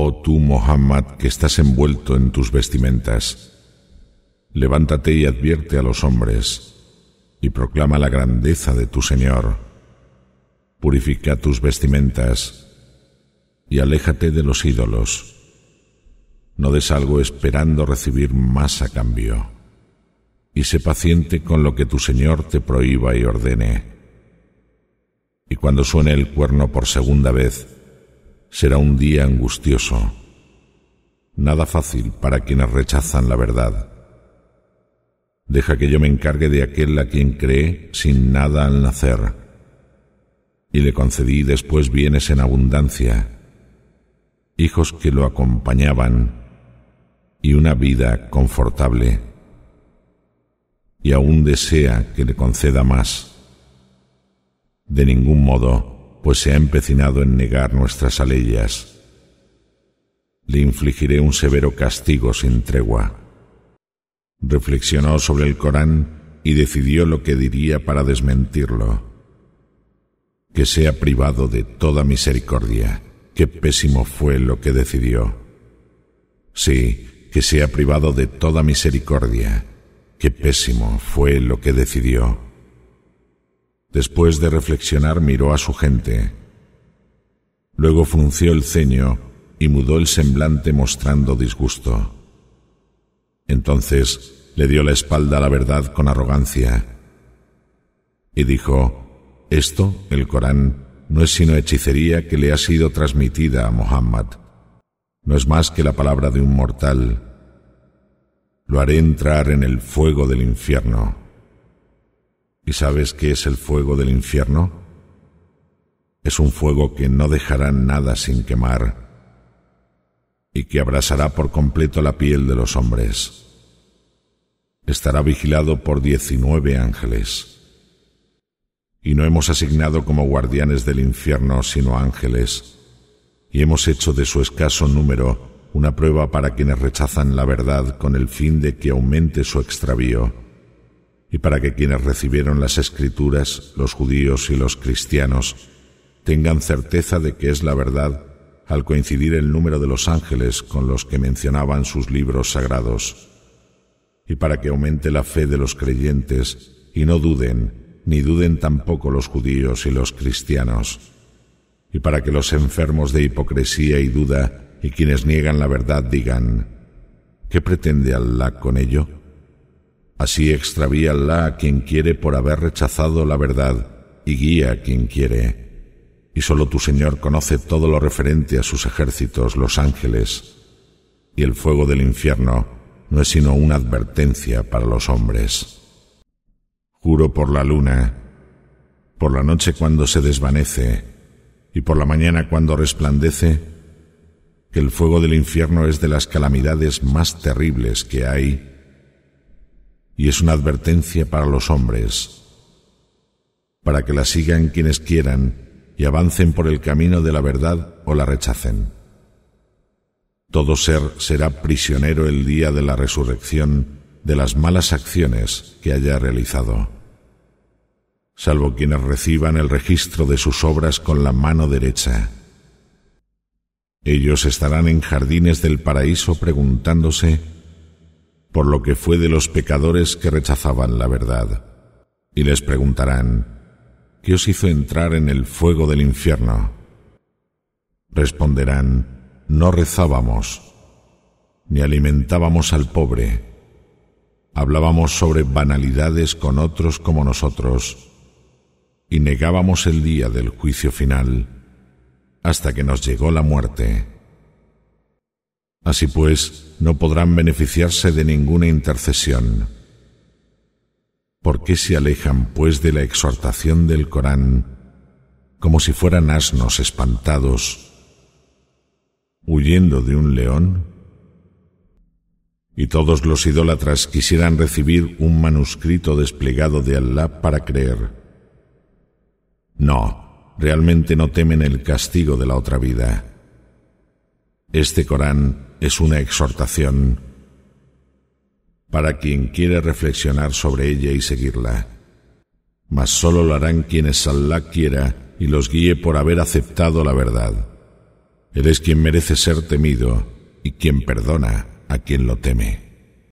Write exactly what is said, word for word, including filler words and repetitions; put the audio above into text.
Oh tú, Muhammad, que estás envuelto en tus vestimentas, levántate y advierte a los hombres, y proclama la grandeza de tu Señor. Purifica tus vestimentas, y aléjate de los ídolos. No des algo esperando recibir más a cambio, y sé paciente con lo que tu Señor te prohíba y ordene. Y cuando suene el cuerno por segunda vez, será un día angustioso, nada fácil para quienes rechazan la verdad. Deja que yo me encargue de aquel a quien cree sin nada al nacer, y le concedí después bienes en abundancia, hijos que lo acompañaban y una vida confortable, y aún desea que le conceda más. De ningún modo, pues se ha empecinado en negar nuestras aleyas. Le infligiré un severo castigo sin tregua. Reflexionó sobre el Corán y decidió lo que diría para desmentirlo. Que sea privado de toda misericordia. Qué pésimo fue lo que decidió. Sí, que sea privado de toda misericordia. Qué pésimo fue lo que decidió. Después de reflexionar miró a su gente. Luego frunció el ceño y mudó el semblante mostrando disgusto. Entonces le dio la espalda a la verdad con arrogancia y dijo: esto, el Corán, no es sino hechicería que le ha sido transmitida a Muhammad. No es más que la palabra de un mortal. Lo haré entrar en el fuego del infierno. ¿Y sabes qué es el fuego del infierno? Es un fuego que no dejará nada sin quemar y que abrasará por completo la piel de los hombres. Estará vigilado por diecinueve ángeles. Y no hemos asignado como guardianes del infierno sino ángeles, y hemos hecho de su escaso número una prueba para quienes rechazan la verdad con el fin de que aumente su extravío, y para que quienes recibieron las Escrituras, los judíos y los cristianos, tengan certeza de que es la verdad al coincidir el número de los ángeles con los que mencionaban sus libros sagrados, y para que aumente la fe de los creyentes y no duden, ni duden tampoco los judíos y los cristianos, y para que los enfermos de hipocresía y duda y quienes niegan la verdad digan: ¿qué pretende Allah con ello? Así extravía Allah a quien quiere por haber rechazado la verdad y guía a quien quiere. Y solo tu Señor conoce todo lo referente a sus ejércitos, los ángeles. Y el fuego del infierno no es sino una advertencia para los hombres. Juro por la luna, por la noche cuando se desvanece y por la mañana cuando resplandece, que el fuego del infierno es de las calamidades más terribles que hay, y es una advertencia para los hombres, para que la sigan quienes quieran y avancen por el camino de la verdad o la rechacen. Todo ser será prisionero el día de la resurrección de las malas acciones que haya realizado, salvo quienes reciban el registro de sus obras con la mano derecha. Ellos estarán en jardines del paraíso preguntándose por lo que fue de los pecadores que rechazaban la verdad, y les preguntarán: ¿qué os hizo entrar en el fuego del infierno? Responderán: no rezábamos, ni alimentábamos al pobre, hablábamos sobre banalidades con otros como nosotros, y negábamos el día del juicio final, hasta que nos llegó la muerte. Así pues, no podrán beneficiarse de ninguna intercesión. ¿Por qué se alejan, pues, de la exhortación del Corán, como si fueran asnos espantados, huyendo de un león? Y todos los idólatras quisieran recibir un manuscrito desplegado de Allah para creer. No, realmente no temen el castigo de la otra vida. Este Corán es una exhortación para quien quiere reflexionar sobre ella y seguirla, mas solo lo harán quienes Allah quiera y los guíe por haber aceptado la verdad. Él es quien merece ser temido y quien perdona a quien lo teme.